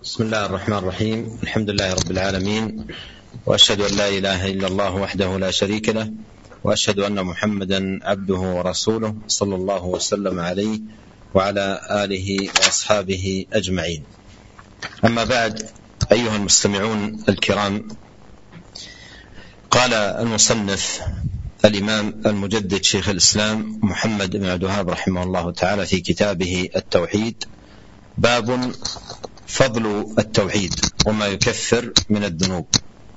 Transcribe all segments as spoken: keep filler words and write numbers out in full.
بسم الله الرحمن الرحيم. الحمد لله رب العالمين، وأشهد أن لا إله إلا الله وحده لا شريك له، وأشهد أن محمدا عبده ورسوله صلى الله وسلم عليه وعلى آله وأصحابه أجمعين. أما بعد، أيها المستمعون الكرام، قال المصنف الإمام المجدد شيخ الإسلام محمد بن عبد الوهاب رحمه الله تعالى في كتابه التوحيد: باب فضل التوحيد وما يكفر من الذنوب.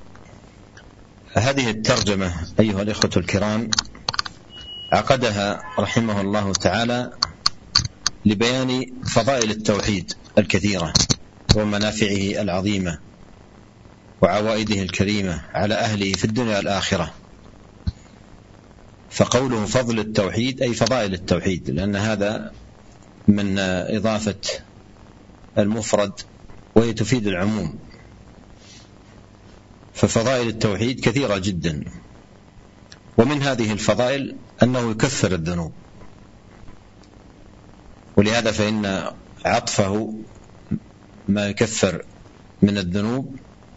هذه الترجمة أيها الإخوة الكرام عقدها رحمه الله تعالى لبيان فضائل التوحيد الكثيرة ومنافعه العظيمة وعوائده الكريمة على أهله في الدنيا والآخرة. فقوله فضل التوحيد أي فضائل التوحيد، لأن هذا من إضافة المفرد وهي تفيد العموم. ففضائل التوحيد كثيرة جدا، ومن هذه الفضائل أنه يكفر الذنوب، ولهذا فإن عطفه ما يكفر من الذنوب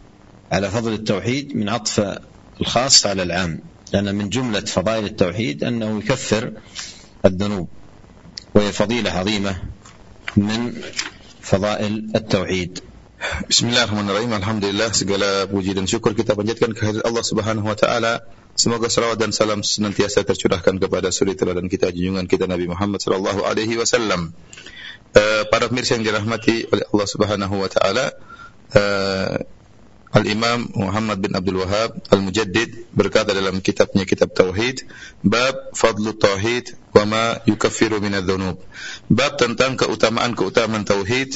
على فضل التوحيد من عطف الخاص على العام، لأن من جملة فضائل التوحيد أنه يكفر الذنوب، وهي فضيلة عظيمة من fadail at-tauhid. Bismillahirrahmanirrahim. Alhamdulillah, segala puji dan syukur kita panjatkan kehadirat Allah Subhanahu wa taala. Semoga salawat dan salam senantiasa tercurahkan kepada suri teladan kita, junjungan kita Nabi Muhammad sallallahu alaihi wasallam. Uh, para pemirsa yang dirahmati oleh Allah Subhanahu wa taala, uh, Al-Imam Muhammad bin Abdul Wahhab Al-Mujaddid berkata dalam kitabnya Kitab Tauhid, bab fadlu tauhid wa ma yukaffiru minadz-dzunub. Bab tentang keutamaan-keutamaan tauhid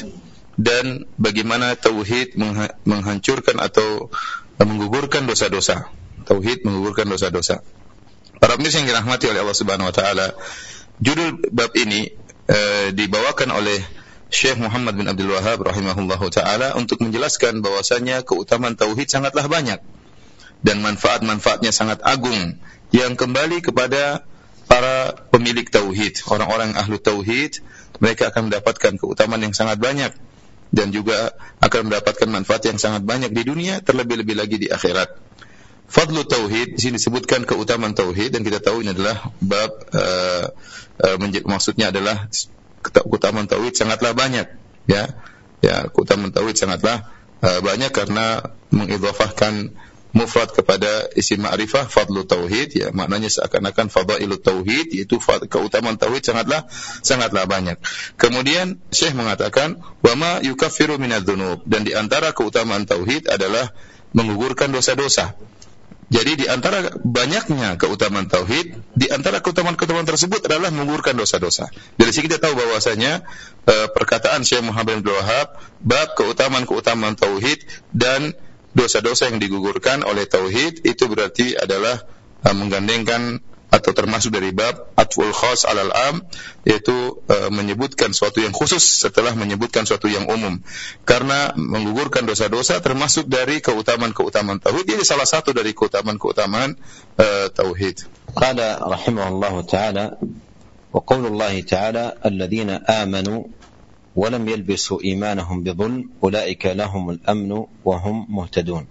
dan bagaimana tauhid menghancurkan atau menggugurkan dosa-dosa. Tauhid menggugurkan dosa-dosa. Para pemirsa yang dirahmati oleh Allah Subhanahu wa taala, judul bab ini eh, dibawakan oleh Syekh Muhammad bin Abdul Wahhab rahimahullahu taala untuk menjelaskan bahwasanya keutamaan tauhid sangatlah banyak dan manfaat-manfaatnya sangat agung yang kembali kepada para pemilik tauhid. Orang-orang ahlu tauhid, mereka akan mendapatkan keutamaan yang sangat banyak dan juga akan mendapatkan manfaat yang sangat banyak di dunia, terlebih-lebih lagi di akhirat. Fadlu tauhid, di sini disebutkan keutamaan tauhid, dan kita tahu ini adalah bab uh, uh, menj- maksudnya adalah keutamaan tauhid sangatlah banyak, ya. Ya, keutamaan tauhid sangatlah uh, banyak karena mengidhafahkan mufrad kepada isim ma'rifah fadlu tauhid, ya, maknanya seakan-akan fadailut tauhid, yaitu keutamaan tauhid sangatlah sangatlah banyak. Kemudian Syekh mengatakan wa ma yukaffiru minadz-dzunub, dan di antara keutamaan tauhid adalah menggugurkan dosa-dosa. Jadi di antara banyaknya keutamaan tauhid, di antara keutamaan-keutamaan tersebut adalah menggugurkan dosa-dosa. Dari sini kita tahu bahwasanya uh, perkataan Syekh Muhammad bin Abdul Wahhab bab keutamaan-keutamaan tauhid dan dosa-dosa yang digugurkan oleh tauhid, itu berarti adalah uh, menggandengkan atau termasuk dari bab atful khas alal am, yaitu uh, menyebutkan suatu yang khusus setelah menyebutkan suatu yang umum. Karena menggugurkan dosa-dosa termasuk dari keutamaan-keutamaan tauhid, ini salah satu dari keutamaan-keutamaan uh, tauhid. Qala rahimahullahu ta'ala wa qaulullahi ta'ala alladhina amanu wa lam yalbisu imanahum bidhulm ulaika lahumul amnu wa hum muhtadun.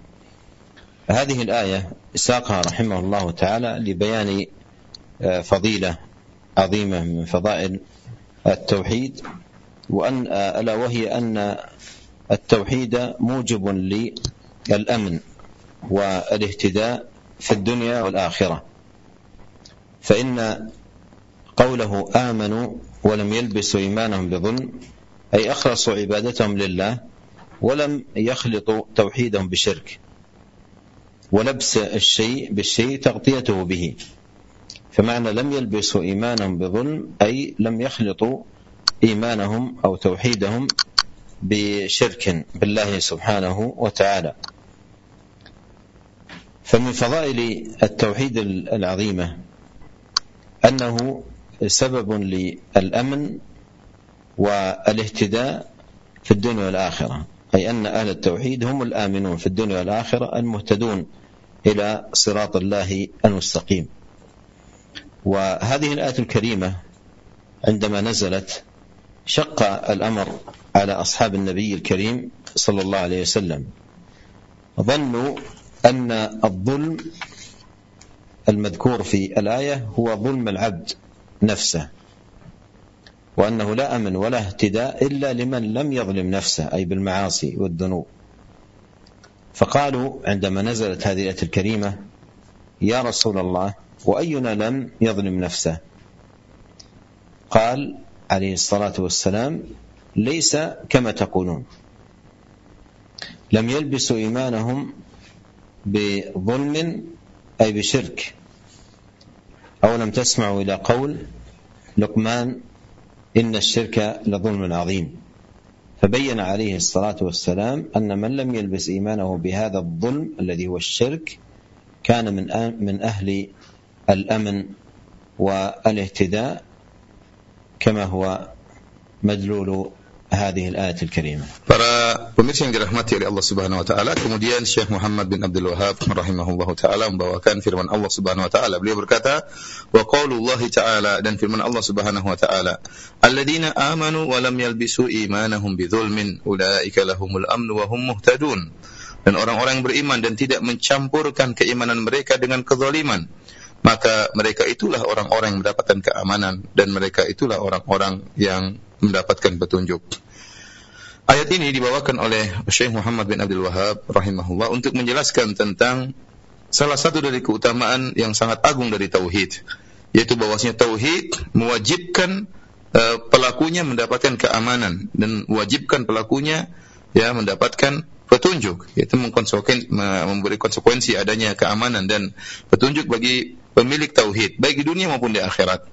هذه الآية ساقها رحمه الله تعالى لبيان فضيلة عظيمة من فضائل التوحيد، وأن ألا وهي أن التوحيد موجب للأمن والاهتداء في الدنيا والآخرة. فإن قوله آمنوا ولم يلبسوا إيمانهم بظلم أي أخلصوا عبادتهم لله ولم يخلطوا توحيدهم بشرك، ولبس الشيء بالشيء تغطيته به. فمعنى لم يلبسوا إيمانهم بظلم أي لم يخلطوا إيمانهم أو توحيدهم بشرك بالله سبحانه وتعالى. فمن فضائل التوحيد العظيمة أنه سبب للأمن والاهتداء في الدنيا والآخرة، أي أن أهل التوحيد هم الآمنون في الدنيا والآخرة المهتدون إلى صراط الله المستقيم. وهذه الآية الكريمة عندما نزلت شق الأمر على أصحاب النبي الكريم صلى الله عليه وسلم، ظنوا أن الظلم المذكور في الآية هو ظلم العبد نفسه، وأنه لا أمن ولا اهتداء إلا لمن لم يظلم نفسه، أي بالمعاصي والذنوب. فقالوا عندما نزلت هذه الآية الكريمة: يا رسول الله، وأينا لم يظلم نفسه؟ قال عليه الصلاة والسلام: ليس كما تقولون، لم يلبسوا إيمانهم بظلم أي بشرك. أو لم تسمعوا إلى قول لقمان: إن الشرك لظلم عظيم. فبين عليه الصلاة والسلام أن من لم يلبس إيمانه بهذا الظلم الذي هو الشرك كان من من أهل الأمن والاهتداء، كما هو مدلول هذه الآية الكريمة. Para pemirsa yang dirahmati oleh Allah Subhanahu wa taala, kemudian Syekh Muhammad bin Abdul Wahhab rahimahullahu taala membawakan firman Allah Subhanahu wa taala. Beliau berkata, wa qaulullahi taala, dan firman Allah Subhanahu wa taala, alladzina amanu wa lam yalbisu imanahum bidzulmin ulaika lahumul amnu wa hum muhtadun. Dan orang-orang yang beriman dan tidak mencampurkan keimanan mereka dengan kezaliman, maka mereka itulah orang-orang yang mendapatkan keamanan, dan mereka itulah orang-orang yang mendapatkan petunjuk. Ayat ini dibawakan oleh Syekh Muhammad bin Abdul Wahhab rahimahullah untuk menjelaskan tentang salah satu dari keutamaan yang sangat agung dari tauhid, yaitu bahwasanya tauhid mewajibkan uh, pelakunya mendapatkan keamanan dan mewajibkan pelakunya ya mendapatkan petunjuk, yaitu memberi konsekuensi adanya keamanan dan petunjuk bagi pemilik tauhid baik di dunia maupun di akhirat.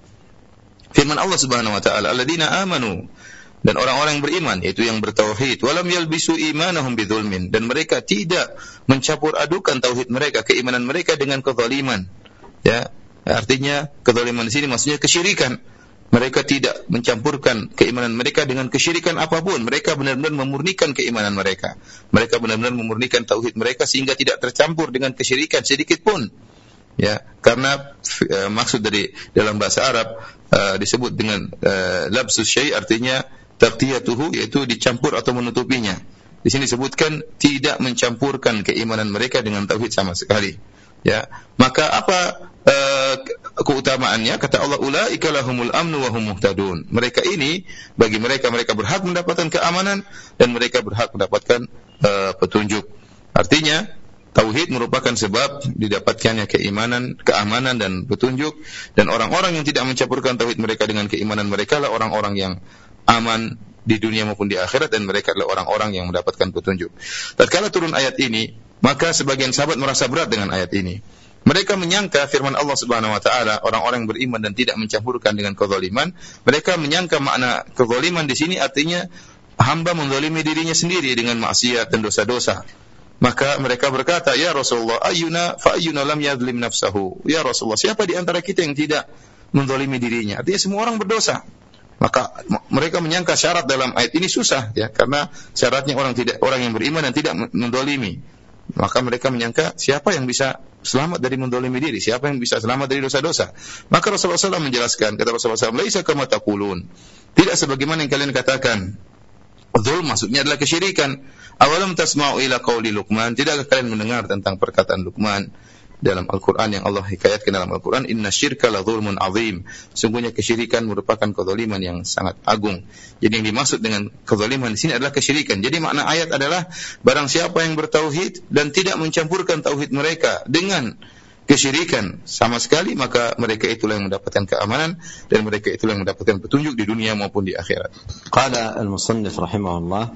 Firman Allah Subhanahu wa taala, alladzina amanu, dan orang-orang yang beriman, yaitu yang bertauhid, walam yalbisu imanahum bidzulmin, dan mereka tidak mencampur adukan tauhid mereka, keimanan mereka dengan kezaliman. Ya, artinya kezaliman di sini maksudnya kesyirikan. Mereka tidak mencampurkan keimanan mereka dengan kesyirikan apapun. Mereka benar-benar memurnikan keimanan mereka. Mereka benar-benar memurnikan tauhid mereka sehingga tidak tercampur dengan kesyirikan sedikit pun. Ya, karena uh, maksud dari dalam bahasa Arab uh, disebut dengan uh, labsus syai', artinya taqtiyatuhu, yaitu dicampur atau menutupinya. Di sini disebutkan tidak mencampurkan keimanan mereka dengan tauhid sama sekali. Ya, maka apa uh, keutamaannya? Kata Allah, ulaika lahumul amnu wa hum muhtadun. Mereka ini, bagi mereka mereka berhak mendapatkan keamanan dan mereka berhak mendapatkan uh, petunjuk. Artinya tauhid merupakan sebab didapatkannya keimanan, keamanan dan petunjuk, dan orang-orang yang tidak mencampurkan tauhid mereka dengan keimanan mereka lah orang-orang yang aman di dunia maupun di akhirat, dan mereka adalah orang-orang yang mendapatkan petunjuk. Tatkala turun ayat ini, maka sebagian sahabat merasa berat dengan ayat ini. Mereka menyangka firman Allah Subhanahu wa taala, orang-orang yang beriman dan tidak mencampurkan dengan kezaliman, mereka menyangka makna kezaliman di sini artinya hamba menzalimi dirinya sendiri dengan maksiat dan dosa-dosa. Maka mereka berkata, ya Rasulullah, ayyuna fa ayyuna lam yadhlim nafsahu. Ya Rasulullah, siapa di antara kita yang tidak menzalimi dirinya? Artinya semua orang berdosa. Maka mereka menyangka syarat dalam ayat ini susah, ya, karena syaratnya orang tidak orang yang beriman dan tidak mendolimi. Maka mereka menyangka siapa yang bisa selamat dari mendolimi diri, siapa yang bisa selamat dari dosa-dosa. Maka Rasulullah shallallahu alaihi wasallam menjelaskan, kata Rasulullah shallallahu alaihi wasallam, laisa kama taqulun, tidak sebagaimana yang kalian katakan. Dzulm maksudnya adalah kesyirikan. Awalam tasma'u ila qauli Luqman, tidakkah kalian mendengar tentang perkataan Luqman dalam Al-Quran yang Allah hikayatkan dalam Al-Quran, inna syirka la dzulmun azim, sungguhnya kesyirikan merupakan kezaliman yang sangat agung. Jadi yang dimaksud dengan kezaliman di sini adalah kesyirikan. Jadi makna ayat adalah barang siapa yang bertauhid dan tidak mencampurkan tauhid mereka dengan kesyirikan sama sekali, maka mereka itulah yang mendapatkan keamanan dan mereka itulah yang mendapatkan petunjuk di dunia maupun di akhirat. Qala al-musannif rahimahullah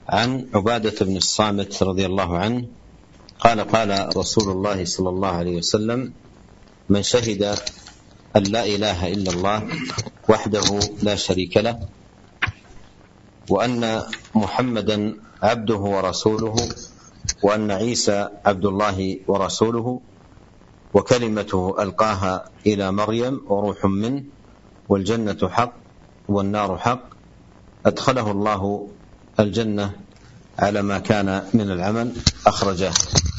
an Ubadah bin As-Samit radhiyallahu anhu قال قال رسول الله صلى الله عليه وسلم من شهد أن لا إله إلا الله وحده لا شريك له وأن محمدا عبده ورسوله وأن عيسى عبد الله ورسوله وكلمته ألقاها إلى مريم وروح منه والجنة حق والنار حق أدخله الله الجنة على ما كان من العمل أخرجه.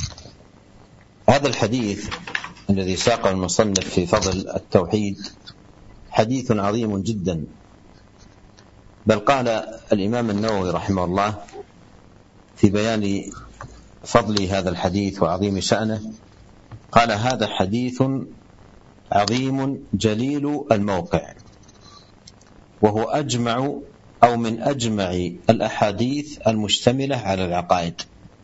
هذا الحديث الذي ساقه المصنف في فضل التوحيد حديث عظيم جدا، بل قال الإمام النووي رحمه الله في بيان فضل هذا الحديث وعظيم شأنه، قال: هذا حديث عظيم جليل الموقع، وهو أجمع أو من أجمع الأحاديث المشتملة على العقائد.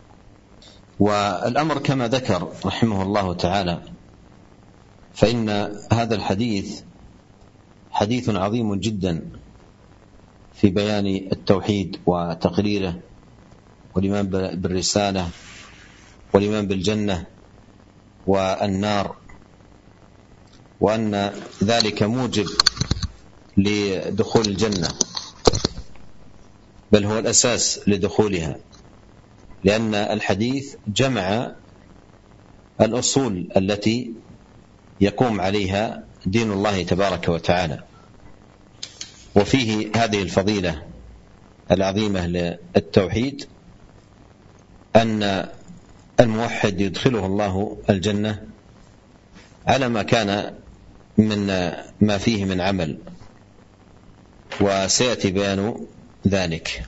والأمر كما ذكر رحمه الله تعالى، فإن هذا الحديث حديث عظيم جدا في بيان التوحيد وتقريره والإيمان بالرسالة والإيمان بالجنة والنار، وأن ذلك موجب لدخول الجنة، بل هو الأساس لدخولها، لأن الحديث جمع الأصول التي يقوم عليها دين الله تبارك وتعالى. وفيه هذه الفضيلة العظيمة للتوحيد، أن الموحد يدخله الله الجنة على ما كان من ما فيه من عمل، وسيأتي بيان ذلك.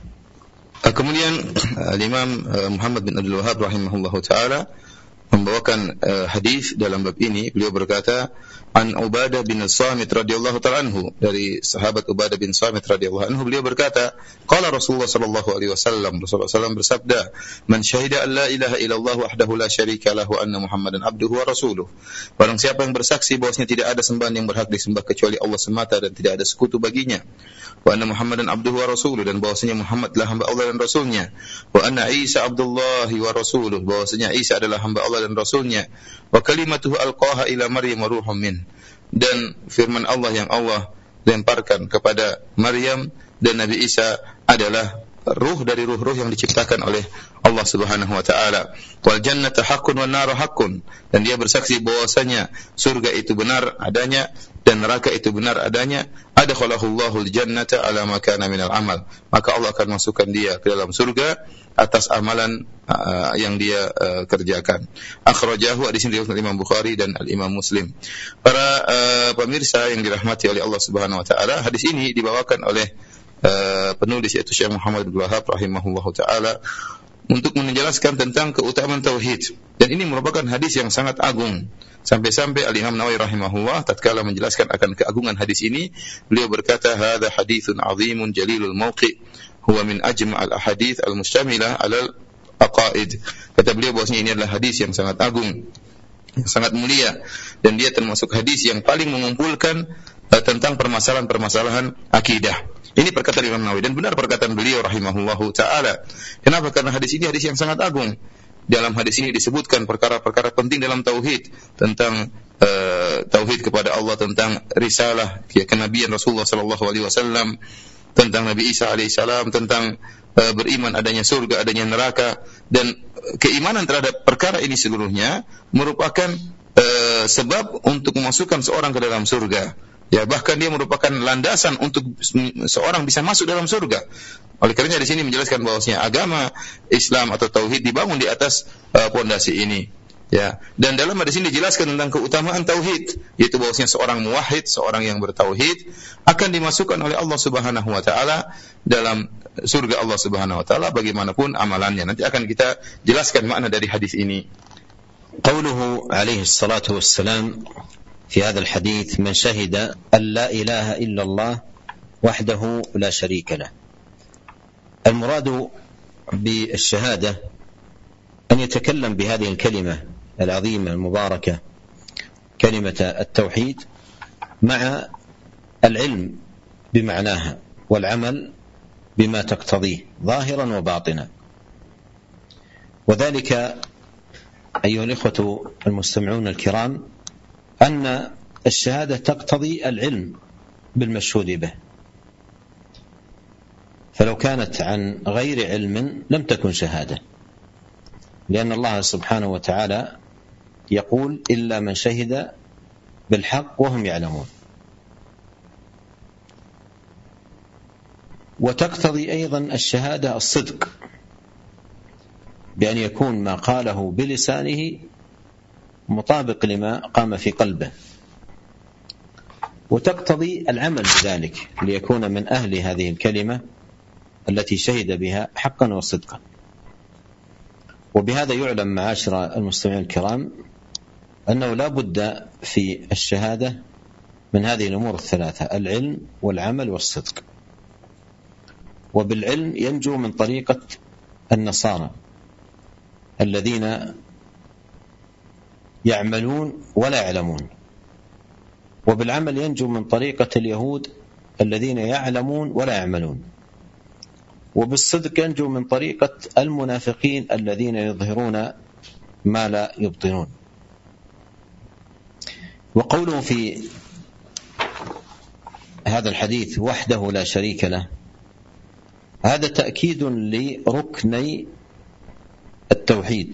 Kemudian Imam Muhammad bin Abdul Wahhab rahimahullahu taala membawakan uh, hadis dalam bab ini. Beliau berkata, an Ubadah bin Samit radhiyallahu ta'ala anhu, dari sahabat Ubadah bin Samit radhiyallahu anhu, beliau berkata, qala Rasulullah sallallahu alaihi wasallam, Rasulullah sallallahu alaihi wasallam bersabda, man syahida an la ilaha illallah wahdahu la syarika lahu anna Muhammadan abduhu wa rasuluh. Barang siapa yang bersaksi bahwasanya tidak ada sembahan yang berhak disembah kecuali Allah semata dan tidak ada sekutu baginya, wa anna Muhammadan abduhu wa rasuluh, dan bahwasanya Muhammad adalah hamba Allah dan rasulnya, wa anna Isa abdullahi wa rasuluh, bahwasanya Isa adalah hamba Allah dan rasulnya, wa kalimatuhu alqaha ila Maryam ruhum min, dan firman Allah yang Allah lemparkan kepada Maryam dan Nabi Isa adalah ruh dari ruh-ruh yang diciptakan oleh Allah Subhanahu wa taala. Wal jannatu haqqun wan naru haqqun, dan dia bersaksi bahwasanya surga itu benar adanya dan neraka itu benar adanya. Adkhalahullahu al-jannata ala ma kana minal amal, maka Allah akan masukkan dia ke dalam surga atas amalan uh, yang dia uh, kerjakan. Akhrajahu, hadis ini diriwayatkan Imam Bukhari dan Al-Imam Muslim. Para uh, pemirsa yang dirahmati oleh Allah Subhanahu wa taala, hadis ini dibawakan oleh uh, penulis yaitu Syekh Muhammad bin Abdul Wahhab rahimahullahu taala untuk menjelaskan tentang keutamaan tauhid, dan ini merupakan hadis yang sangat agung. Sampai-sampai Al-Imam Nawawi rahimahullah tatkala menjelaskan akan keagungan hadis ini, beliau berkata, hadza haditsun azimun jalilul mawqi' huwa min ajma' al-ahadits al-mustamilah 'ala al-aqaid. Kata beliau bahwasanya ini adalah hadis yang sangat agung, yang sangat mulia, dan dia termasuk hadis yang paling mengumpulkan uh, tentang permasalahan-permasalahan akidah. Ini perkataan Imam Nawawi, dan benar perkataan beliau rahimahullahu taala. Kenapa? Karena hadis ini hadis yang sangat agung. Dalam hadis ini disebutkan perkara-perkara penting dalam tauhid, tentang uh, tauhid kepada Allah, tentang risalah, ya, kenabian Rasulullah sallallahu alaihi wasallam, tentang Nabi Isa alaihissalam, tentang uh, beriman adanya surga, adanya neraka, dan keimanan terhadap perkara ini seluruhnya merupakan uh, sebab untuk memasukkan seorang ke dalam surga. Ya, bahkan dia merupakan landasan untuk seorang bisa masuk dalam surga. Oleh karenanya di sini menjelaskan bahwasanya agama Islam atau tauhid dibangun di atas pondasi uh, ini. Ya, dan dalam hadis ini dijelaskan tentang keutamaan tauhid, yaitu bahwasanya seorang muwahhid, seorang yang bertauhid akan dimasukkan oleh Allah Subhanahu wa taala dalam surga Allah Subhanahu wa taala bagaimanapun amalannya. Nanti akan kita jelaskan makna dari hadis ini. Qauluhu alaihi salatu wassalam في هذا الحديث من شهد أن لا إله إلا الله وحده لا شريك له. المراد بالشهادة أن يتكلم بهذه الكلمة العظيمة المباركة، كلمة التوحيد، مع العلم بمعناها والعمل بما تقتضيه ظاهرا وباطنا. وذلك أيها الإخوة المستمعون الكرام أن الشهادة تقتضي العلم بالمشهود به، فلو كانت عن غير علم لم تكن شهادة، لأن الله سبحانه وتعالى يقول إلا من شهد بالحق وهم يعلمون. وتقتضي أيضا الشهادة الصدق، بأن يكون ما قاله بلسانه مطابق لما قام في قلبه. وتقتضي العمل بذلك ليكون من أهل هذه الكلمة التي شهد بها حقا وصدقا. وبهذا يعلم معاشر المستمعين الكرام أنه لا بد في الشهادة من هذه الأمور الثلاثة: العلم والعمل والصدق. وبالعلم ينجو من طريقة النصارى الذين يعملون ولا يعلمون، وبالعمل ينجو من طريقة اليهود الذين يعلمون ولا يعملون، وبالصدق ينجو من طريقة المنافقين الذين يظهرون ما لا يبطنون. وقوله في هذا الحديث وحده لا شريك له، هذا تأكيد لركني التوحيد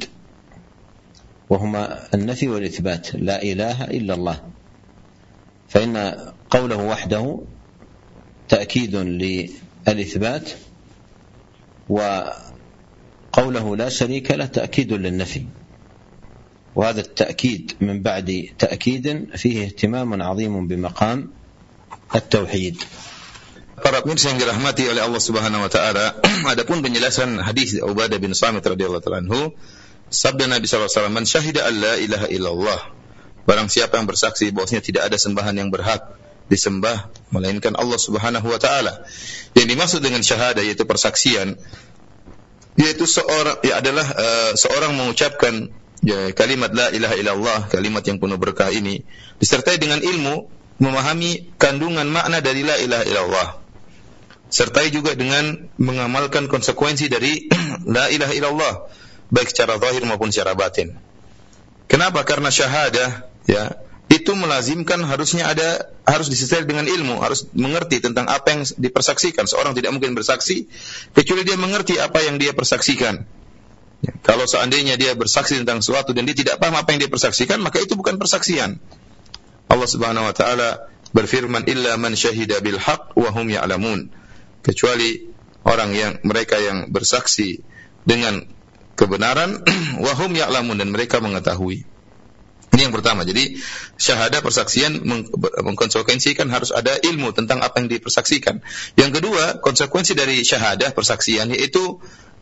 وهما النفي والإثبات، لا إله إلا الله. فإن قوله وحده تأكيد للإثبات، وقوله لا شريك له تأكيد للنفي، وهذا التأكيد من بعد تأكيد فيه اهتمام عظيم بمقام التauhid. Para pemirsa yang dirahmati oleh Allah Subhanahu wa taala, adapun penjelasan hadis Ubadah bin Samit radhiyallahu ta'ala anhu, sabda Nabi sallallahu alaihi wasallam, "Man syahida an la ilaha illallah." Barang siapa yang bersaksi bahwasanya tidak ada sembahan yang berhak disembah melainkan Allah Subhanahu wa taala. Yang dimaksud dengan syahadah yaitu persaksian, yaitu seorang ya adalah uh, seorang mengucapkan ya, kalimat la ilaha illallah, kalimat yang penuh berkah ini disertai dengan ilmu, memahami kandungan makna dari la ilaha illallah, sertai juga dengan mengamalkan konsekuensi dari la ilaha illallah baik secara zahir maupun secara batin. Kenapa? Karena syahadah ya itu melazimkan harusnya ada harus disertai dengan ilmu, harus mengerti tentang apa yang dipersaksikan. Seorang tidak mungkin bersaksi kecuali dia mengerti apa yang dia persaksikan. Ya, kalau seandainya dia bersaksi tentang sesuatu dan dia tidak paham apa yang dia persaksikan, maka itu bukan persaksian. Allah Subhanahu wa taala berfirman, "Illa man syahida bil haqq wa hum ya'lamun." Kecuali orang yang mereka yang bersaksi dengan kebenaran wa hum ya'lamun, dan mereka mengetahui. Ini yang pertama. Jadi syahadah persaksian meng- mengkonsekuensikan harus ada ilmu tentang apa yang dipersaksikan. Yang kedua, konsekuensi dari syahadah persaksian yaitu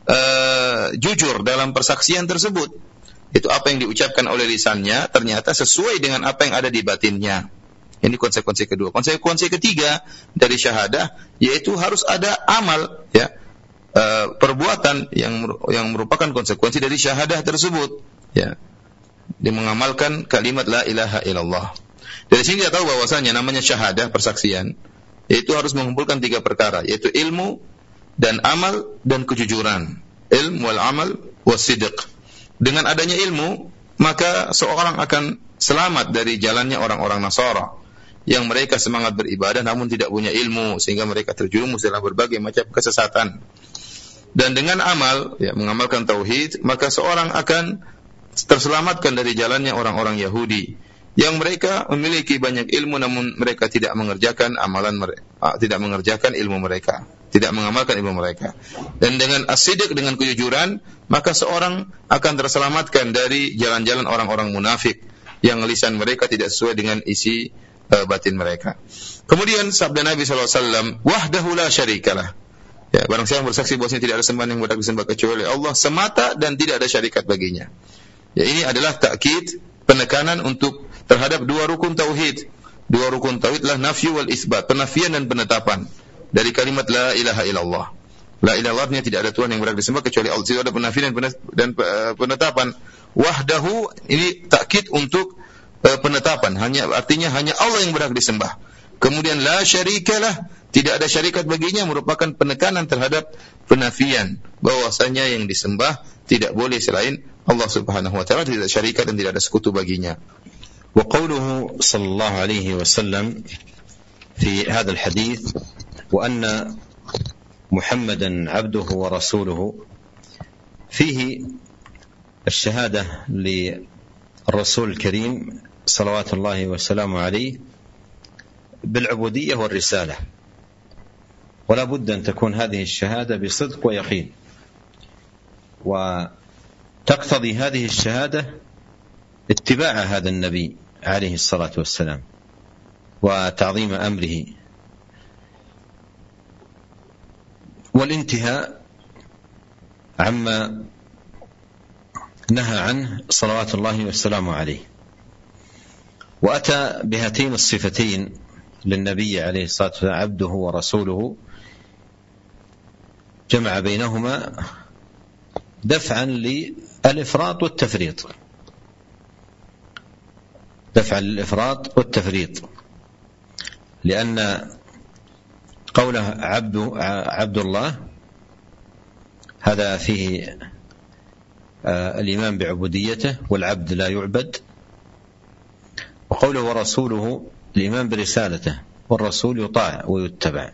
uh, jujur dalam persaksian tersebut. Itu apa yang diucapkan oleh lisannya ternyata sesuai dengan apa yang ada di batinnya. Ini konsekuensi kedua. Konsekuensi ketiga dari syahadah yaitu harus ada amal, ya, uh, perbuatan yang yang merupakan konsekuensi dari syahadah tersebut, ya. Dia mengamalkan kalimat la ilaha illallah. Dari sini kita tahu bahwasanya namanya syahadah persaksian yaitu harus mengumpulkan tiga perkara, yaitu ilmu dan amal dan kejujuran. Ilmu wal amal wasidq. Dengan adanya ilmu, maka seorang akan selamat dari jalannya orang-orang Nasara yang mereka semangat beribadah namun tidak punya ilmu sehingga mereka terjerumus dalam berbagai macam kesesatan. Dan dengan amal, ya, mengamalkan tauhid, maka seorang akan terselamatkan dari jalannya orang-orang Yahudi yang mereka memiliki banyak ilmu namun mereka tidak mengerjakan amalan mereka, tidak mengerjakan ilmu mereka, tidak mengamalkan ilmu mereka. Dan dengan as-sidq, dengan kejujuran, maka seorang akan terselamatkan dari jalan-jalan orang-orang munafik yang lisan mereka tidak sesuai dengan isi uh, batin mereka. Kemudian sabda Nabi sallallahu alaihi wasallam, "Wahdahu la syarikalah." Ya, barang siapa bersaksi bahwasanya tidak ada sembahan yang berhak disembah kecuali Allah semata dan tidak ada syarikat baginya. Ya, ini adalah takkid, penekanan untuk terhadap dua rukun tauhid. Dua rukun tauhid adalah nafyu wal isbat, penafian dan penetapan dari kalimat la ilaha illallah. La ilaha illallah artinya tidak ada Tuhan yang berhak disembah kecuali Allah. Itu ada penafian dan penetapan. Wahdahu ini takkid untuk penetapan, hanya artinya hanya Allah yang berhak disembah. Kemudian la syarikalah, tidak ada syarikat baginya, merupakan penekanan terhadap penafian bahwasanya yang disembah tidak boleh selain Allah Subhanahu wa taala, tidak ada syarikat dan tidak ada sekutu baginya. Wa qawluhu sallallahu alaihi wasallam fi hadzal hadits wa anna Muhammadan 'abduhu wa rasuluhu fihi الشهادة للرسول الكريم صلوات الله وسلامه عليه بالعبودية والرسالة، ولا بد أن تكون هذه الشهادة بصدق ويقين، وتقتضي هذه الشهادة اتباع هذا النبي عليه الصلاة والسلام وتعظيم أمره، والانتهاء عما نهى عنه صلوات الله والسلام عليه. وأتى بهاتين الصفتين للنبي عليه الصلاة والسلام عبده ورسوله، جمع بينهما دفعا للإفراط والتفريط، دفعا للإفراط والتفريط، لأن قوله عبد عبد الله هذا فيه الإيمان بعبوديته، والعبد لا يعبد. وقوله ورسوله الإيمان برسالته، والرسول يطاع ويتبع.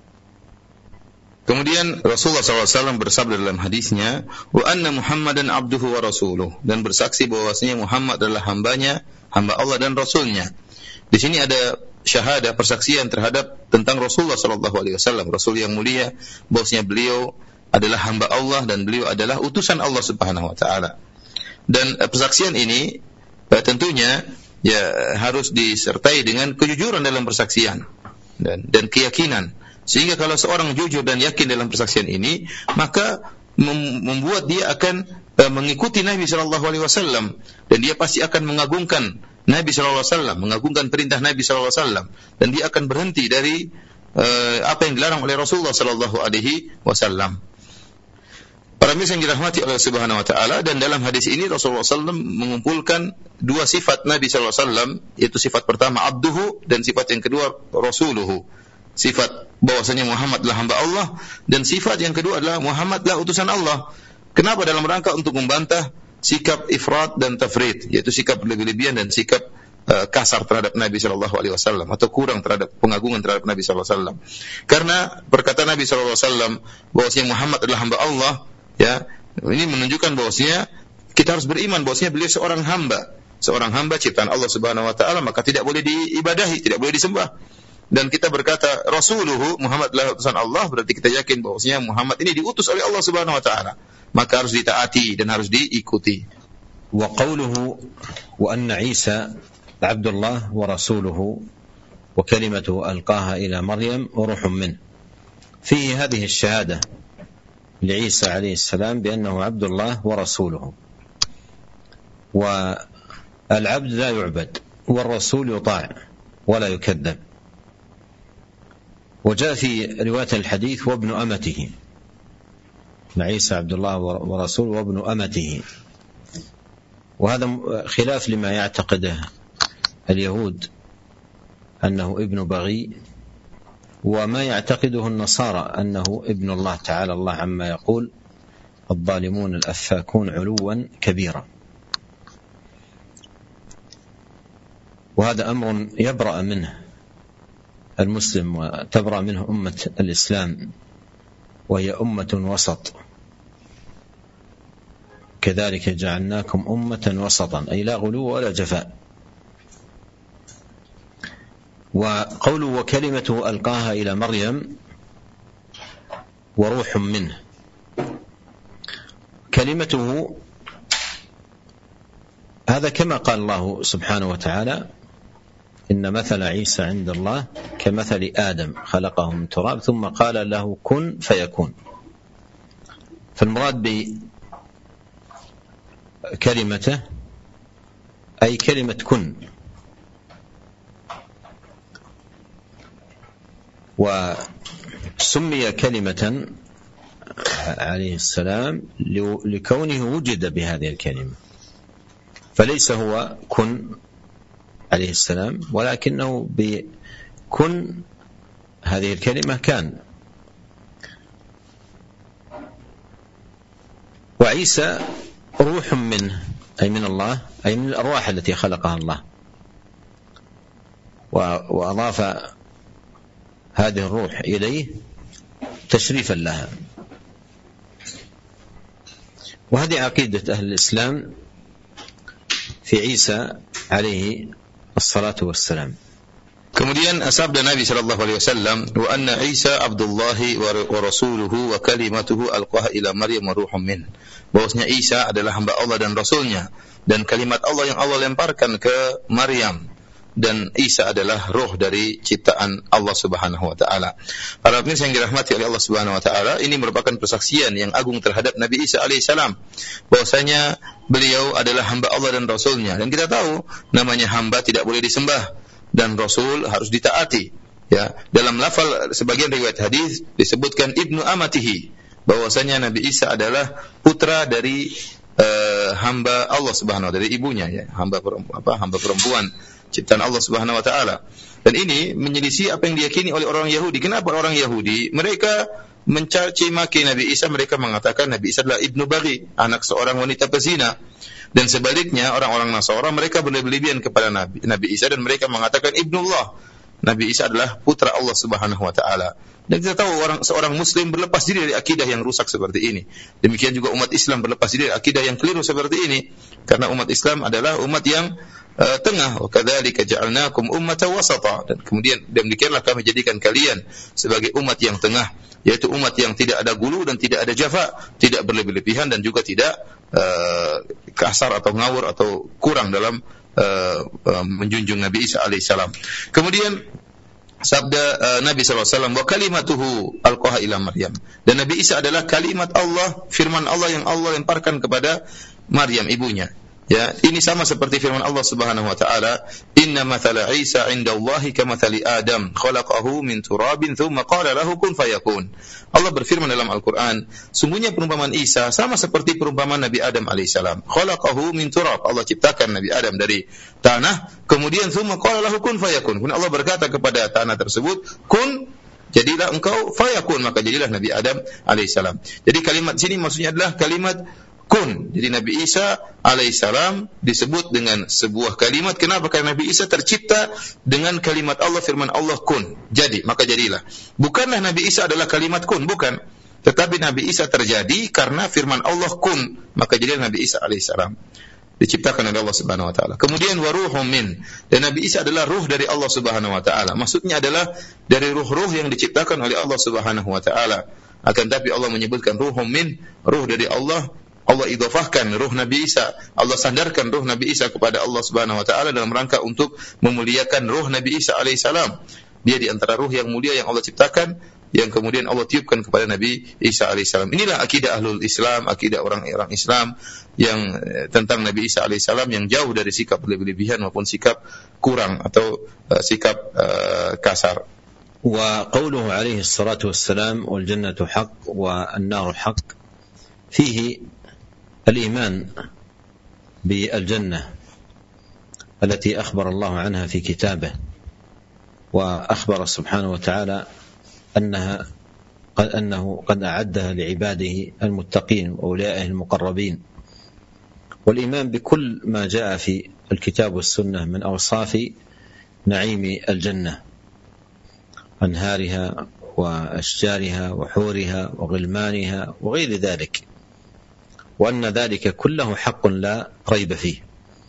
Kemudian Rasulullah shallallahu alaihi wasallam bersabda dalam hadisnya, wa anna Muhammadan abduhu wa rasuluh, dan bersaksi bahwasanya Muhammad adalah hambanya, hamba Allah dan Rasulnya. Di sini ada syahadah, persaksian terhadap tentang Rasulullah shallallahu alaihi wasallam, Rasul yang mulia, bahwasanya beliau adalah hamba Allah dan beliau adalah utusan Allah Subhanahu wa taala. Dan uh, persaksian ini uh, tentunya ya harus disertai dengan kejujuran dalam persaksian dan dan keyakinan. Sehingga kalau seorang jujur dan yakin dalam persaksian ini, maka mem- membuat dia akan uh, mengikuti Nabi sallallahu alaihi wasallam, dan dia pasti akan mengagungkan Nabi sallallahu alaihi wasallam, mengagungkan perintah Nabi sallallahu alaihi wasallam, dan dia akan berhenti dari uh, apa yang dilarang oleh Rasulullah sallallahu alaihi wasallam. Para mirsa yang dirahmati oleh Subhanahu wa taala, dan dalam hadis ini Rasulullah sallallahu alaihi wasallam mengumpulkan dua sifat Nabi sallallahu alaihi wasallam, yaitu sifat pertama abduhu dan sifat yang kedua rasuluhu. Sifat bahwasanya Muhammad adalah hamba Allah, dan sifat yang kedua adalah Muhammad adalah utusan Allah. Kenapa? Dalam rangka untuk membantah sikap ifrat dan tafrid, yaitu sikap berlebihan dan sikap uh, kasar terhadap Nabi sallallahu alaihi wasallam, atau kurang terhadap pengagungan terhadap Nabi sallallahu alaihi wasallam. Karena perkataan Nabi sallallahu alaihi wasallam bahwasanya Muhammad adalah hamba Allah, ya, ini menunjukkan bahwasanya kita harus beriman bahwasanya beliau seorang hamba, seorang hamba ciptaan Allah Subhanahu wa taala, maka tidak boleh diibadahi, tidak boleh disembah. Dan kita berkata rasuluhu, Muhammad adalah utusan Allah, berarti kita yakin bahwasanya Muhammad ini diutus oleh Allah Subhanahu wa taala, maka harus ditaati dan harus diikuti. Wa qawluhu wa anna Isa Abdullah wa rasuluhu wa kalimatuhu alqaha ila Maryam wa ruhun min. Fihi hadhihi ash-shahada لعيسى عليه السلام بأنه عبد الله ورسوله. والعبد لا يعبد، والرسول يطاع ولا يكذب. وجاء في رواية الحديث وابن أمته، عيسى عبد الله ورسوله وابن أمته، وهذا خلاف لما يعتقده اليهود أنه ابن بغي، وما يعتقده النصارى أنه ابن الله تعالى الله عما يقول الظالمون الأفاكون علوا كبيرا. وهذا أمر يبرأ منه المسلم وتبرأ منه أمة الإسلام، وهي أمة وسط، كذلك جعلناكم أمة وسطا، أي لا غلو ولا جفاء. وقوله وكلمته ألقاها إلى مريم وروح منه، كلمته هذا كما قال الله سبحانه وتعالى إن مثل عيسى عند الله كمثل آدم خلقه من تراب ثم قال له كن فيكون. فالمراد بكلمته أي كلمة كن، وسمي كلمة عليه السلام لكونه وجد بهذه الكلمة، فليس هو كن عليه السلام، ولكنه بكن هذه الكلمة كان. وعيسى روح منه، أي من الله، أي من الأرواح التي خلقها الله، وأضاف هذه الروح إليه تشريفا لها. وهذه عقيدة أهل الإسلام في عيسى عليه الصلاة والسلام. Kemudian sabda Nabi sallallahu alaihi wasallam, wa anna Isa Abdullahi wa rasuluhu wa kalimatuhu alqaha ila Maryam wa ruhum min. Bahwasanya Isa adalah hamba Allah dan rasulnya, dan kalimat Allah yang Allah lemparkan ke Maryam, dan Isa adalah ruh dari ciptaan Allah Subhanahu wa taala. Para pemirsa yang dirahmati oleh Allah Subhanahu wa taala, ini merupakan persaksian yang agung terhadap Nabi Isa alaihissalam, bahwasanya beliau adalah hamba Allah dan Rasulnya. Dan kita tahu namanya hamba tidak boleh disembah dan Rasul harus ditaati. Ya, dalam lafal sebagian riwayat hadis disebutkan ibnu amatihi, bahwasanya Nabi Isa adalah putra dari uh, hamba Allah Subhanahu wa taala, dari ibunya, ya, hamba perempuan, apa hamba perempuan ciptaan Allah Subhanahu wa taala. Dan ini menyelisih apa yang diyakini oleh orang Yahudi. Kenapa orang Yahudi mereka mencaci maki Nabi Isa, mereka mengatakan Nabi Isa adalah ibnu baghi, anak seorang wanita pezina. Dan sebaliknya orang-orang Nasara mereka berlebihan kepada Nabi Nabi Isa dan mereka mengatakan ibnullah. Nabi Isa adalah putra Allah Subhanahu wa taala. Dan kita tahu orang seorang muslim berlepas diri dari akidah yang rusak seperti ini. Demikian juga umat Islam berlepas diri dari akidah yang keliru seperti ini, karena umat Islam adalah umat yang uh, tengah. Wa kadzalika ja'alnakum ummatan wasata. Dan kemudian demikianlah kami jadikan kalian sebagai umat yang tengah, yaitu umat yang tidak ada gulu dan tidak ada jafa, tidak berlebih-lebihan dan juga tidak uh, kasar atau ngawur atau kurang dalam uh, uh, menjunjung Nabi Isa alaihissalam. Kemudian sabda uh, Nabi sallallahu alaihi wasallam, wa kalimatuhu alqaha ila Maryam. Dan Nabi Isa adalah kalimat Allah, firman Allah yang Allah lemparkan kepada Maryam ibunya. Ya, ini sama seperti firman Allah Subhanahu wa taala, "Inna mathala Isa 'inda Allahi kamathali Adam, khalaqahu min turabin tsumma qala lahu kun fayakun." Allah berfirman dalam Al-Qur'an, sungguhnya perumpamaan Isa sama seperti perumpamaan Nabi Adam alaihissalam. Khalaqahu min turab, Allah ciptakan Nabi Adam dari tanah, kemudian tsumma qala lahu kun fayakun. Kemudian Allah berkata kepada tanah tersebut, "Kun, jadilah engkau, fayakun," maka jadilah Nabi Adam alaihissalam. Jadi kalimat sini maksudnya adalah kalimat kun. Jadi Nabi Isa alaihissalam disebut dengan sebuah kalimat. Kenapa? Karena Nabi Isa tercipta dengan kalimat Allah, firman Allah, kun, jadi, maka jadilah. Bukanlah Nabi Isa adalah kalimat kun, bukan. Tetapi Nabi Isa terjadi karena firman Allah, kun, maka jadilah Nabi Isa alaihissalam. Diciptakan oleh Allah Subhanahu wa taala. Kemudian wa ruhum min. Dan Nabi Isa adalah ruh dari Allah Subhanahu wa taala. Maksudnya adalah dari ruh-ruh yang diciptakan oleh Allah Subhanahu wa taala. Akan tapi Allah menyebutkan ruhum min, ruh dari Allah. Allah idhafahkan ruh Nabi Isa, Allah sandarkan ruh Nabi Isa kepada Allah Subhanahu wa taala dalam rangka untuk memuliakan ruh Nabi Isa alaihissalam. Dia di antara ruh yang mulia yang Allah ciptakan, yang kemudian Allah tiupkan kepada Nabi Isa alaihissalam. Inilah akidah ahlul Islam, akidah orang-orang Islam yang tentang Nabi Isa alaihissalam, yang jauh dari sikap berlebihan maupun sikap kurang atau uh, sikap uh, kasar. Wa qawluhu alaihi salatu wassalam, wal jannatu haqq wa an-naru haqq, fihi الإيمان بالجنة التي أخبر الله عنها في كتابه، وأخبر سبحانه وتعالى أنها قد أنه قد أعدها لعباده المتقين وأولئك المقربين، والإيمان بكل ما جاء في الكتاب والسنة من أوصاف نعيم الجنة، أنهارها وأشجارها وحورها وغلمانها وغير ذلك، وأن ذلك كله حق لا ريب فيه.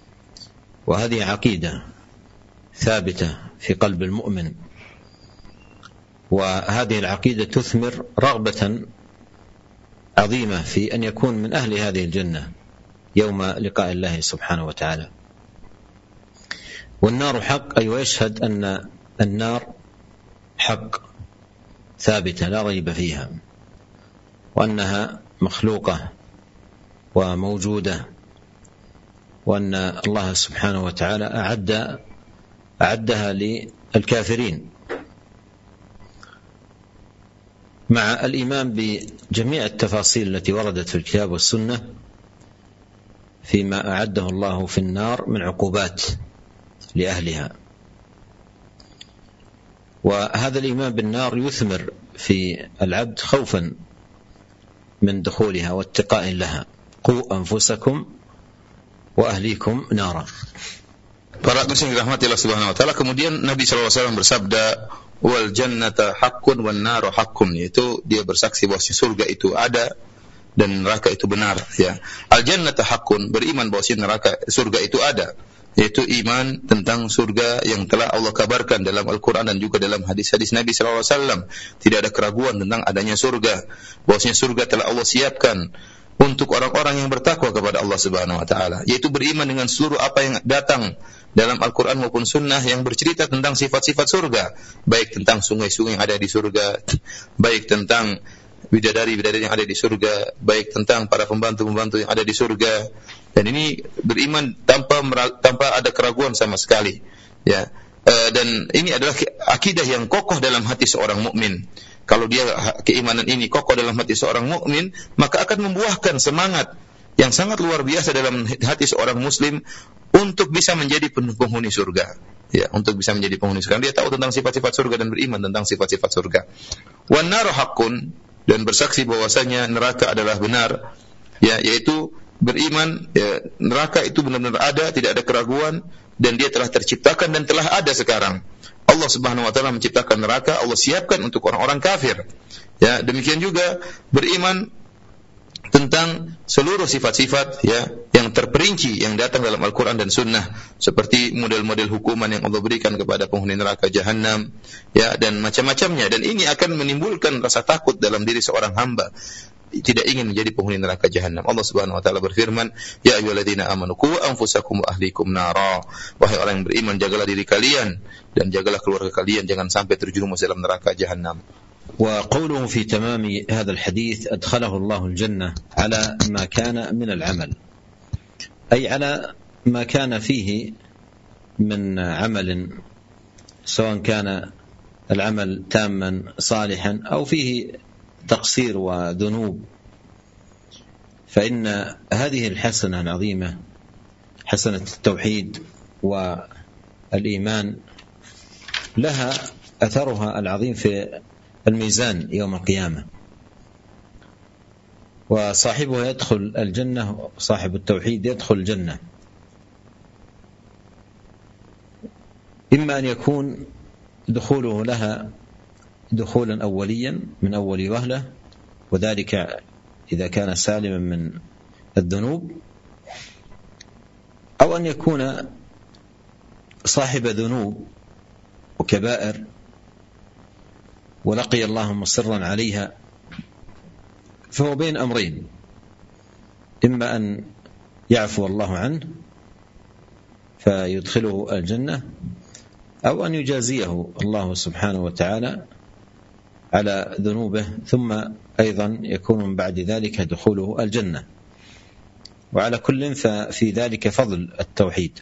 وهذه عقيدة ثابتة في قلب المؤمن، وهذه العقيدة تثمر رغبة عظيمة في أن يكون من أهل هذه الجنة يوم لقاء الله سبحانه وتعالى. والنار حق، أي ويشهد أن النار حق ثابتة لا ريب فيها، وأنها مخلوقة وموجودة، وأن الله سبحانه وتعالى أعد أعدها للكافرين، مع الإيمان بجميع التفاصيل التي وردت في الكتاب والسنة فيما أعده الله في النار من عقوبات لأهلها. وهذا الإيمان بالنار يثمر في العبد خوفا من دخولها واتقاء لها. Qu anfusakum wa ahlikum nara. Para muslim dirahmati Allah Subhanahu wa taala, kemudian Nabi sallallahu alaihi wasallam bersabda, wal jannata haqqun wan naru haqqun, yaitu dia bersaksi bahwa surga itu ada dan neraka itu benar, ya. Al jannata haqqun, beriman bahwa neraka surga itu ada, yaitu iman tentang surga yang telah Allah kabarkan dalam Al-Qur'an dan juga dalam hadis-hadis Nabi sallallahu alaihi wasallam. Tidak ada keraguan tentang adanya surga, bahwasanya surga telah Allah siapkan untuk orang-orang yang bertakwa kepada Allah Subhanahu wa taala, yaitu beriman dengan seluruh apa yang datang dalam Al-Qur'an maupun sunnah yang bercerita tentang sifat-sifat surga, baik tentang sungai-sungai yang ada di surga, baik tentang bidadari-bidadari yang ada di surga, baik tentang para pembantu-pembantu yang ada di surga. Dan ini beriman tanpa tanpa ada keraguan sama sekali, ya. Uh, dan ini adalah akidah yang kokoh dalam hati seorang mukmin. Kalau dia keimanan ini kokoh dalam hati seorang mukmin, maka akan membuahkan semangat yang sangat luar biasa dalam hati seorang muslim untuk bisa menjadi penghuni surga. Ya, untuk bisa menjadi penghuni surga. Dia tahu tentang sifat-sifat surga dan beriman tentang sifat-sifat surga. Wan naru haqqun, dan bersaksi bahwasanya neraka adalah benar, ya, yaitu beriman, ya, neraka itu benar-benar ada, tidak ada keraguan, dan dia telah terciptakan dan telah ada sekarang. Allah Subhanahu wa taala menciptakan neraka, Allah siapkan untuk orang-orang kafir. Ya, demikian juga beriman tentang seluruh sifat-sifat, ya, yang terperinci yang datang dalam Al-Qur'an dan Sunnah, seperti model-model hukuman yang Allah berikan kepada penghuni neraka Jahannam, ya, dan macam-macamnya. Dan ini akan menimbulkan rasa takut dalam diri seorang hamba, tidak ingin menjadi penghuni neraka Jahannam. Allah Subhanahu wa taala berfirman, "Ya ayyuhalladzina amanu qu anfusakum wa ahlikum nara." Wahai orang yang beriman, jagalah diri kalian dan jagalah keluarga kalian jangan sampai terjerumus dalam neraka Jahannam. وقوله في تمام هذا الحديث أدخله الله الجنة على ما كان من العمل، أي على ما كان فيه من عمل، سواء كان العمل تاما صالحا أو فيه تقصير وذنوب، فإن هذه الحسنة العظيمة، حسنة التوحيد والإيمان، لها أثرها العظيم في الميزان يوم القيامة، وصاحبها يدخل الجنة، صاحب التوحيد يدخل الجنة، إما أن يكون دخوله لها دخولا أوليا من أول وهلة، وذلك إذا كان سالما من الذنوب، أو أن يكون صاحب ذنوب وكبائر ولقي الله مصرا عليها، فهو بين أمرين، إما أن يعفو الله عنه فيدخله الجنة، أو أن يجازيه الله سبحانه وتعالى على ذنوبه، ثم أيضا يكون من بعد ذلك دخوله الجنة. وعلى كل ففي ذلك فضل التوحيد.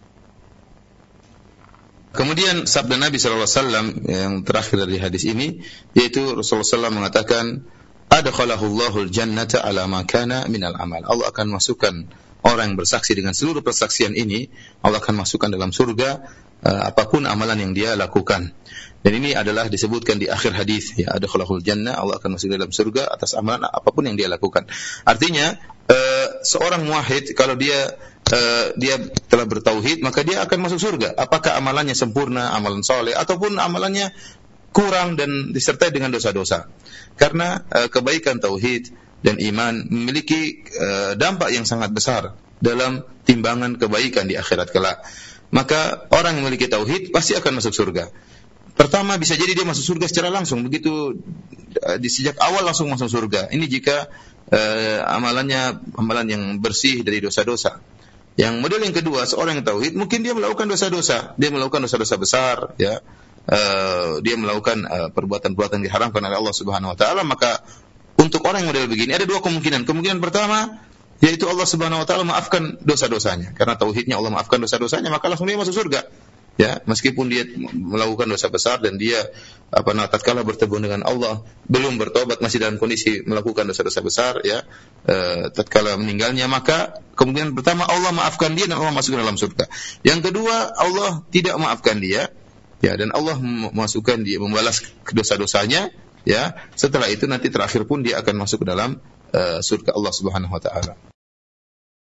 Kemudian sabda Nabi sallallahu alaihi wasallam yang terakhir dari hadis ini, yaitu Rasulullah sallallahu alaihi wasallam mengatakan, "Adkhalahu Allahul jannata ala ma kana minal amal." Allah akan masukkan orang yang bersaksi dengan seluruh persaksian ini, Allah akan masukkan dalam surga uh, apapun amalan yang dia lakukan. Dan ini adalah disebutkan di akhir hadis, ya, adkhalahul jannah, Allah akan masuk dalam surga atas amalan apapun yang dia lakukan. Artinya uh, seorang muwahhid kalau dia Uh, dia telah bertauhid, maka dia akan masuk surga. Apakah amalannya sempurna, amalan soleh, ataupun amalannya kurang dan disertai dengan dosa-dosa. Karena uh, kebaikan tauhid dan iman memiliki uh, dampak yang sangat besar dalam timbangan kebaikan di akhirat kelak. Maka orang yang memiliki tauhid pasti akan masuk surga. Pertama, bisa jadi dia masuk surga secara langsung, begitu uh, di sejak awal langsung masuk surga. Ini jika uh, amalannya amalan yang bersih dari dosa-dosa. Yang model yang kedua, seorang yang tauhid mungkin dia melakukan dosa-dosa, dia melakukan dosa-dosa besar, ya, uh, dia melakukan uh, perbuatan-perbuatan yang diharamkan oleh Allah Subhanahu Wa Taala. Maka untuk orang yang model begini ada dua kemungkinan. Kemungkinan pertama, yaitu Allah Subhanahu Wa Taala maafkan dosa-dosanya, karena tauhidnya Allah maafkan dosa-dosanya, maka langsung dia masuk surga. Ya, meskipun dia melakukan dosa besar dan dia apa namanya tatkala bertemu dengan Allah belum bertobat, masih dalam kondisi melakukan dosa-dosa besar, ya, e, tatkala meninggalnya, maka kemungkinan pertama Allah maafkan dia dan Allah masukkan dalam surga. Yang kedua, Allah tidak maafkan dia, ya, dan Allah memasukkan dia, membalas dosa-dosanya, ya. Setelah itu nanti terakhir pun dia akan masuk ke dalam e, surga Allah Subhanahu wa taala.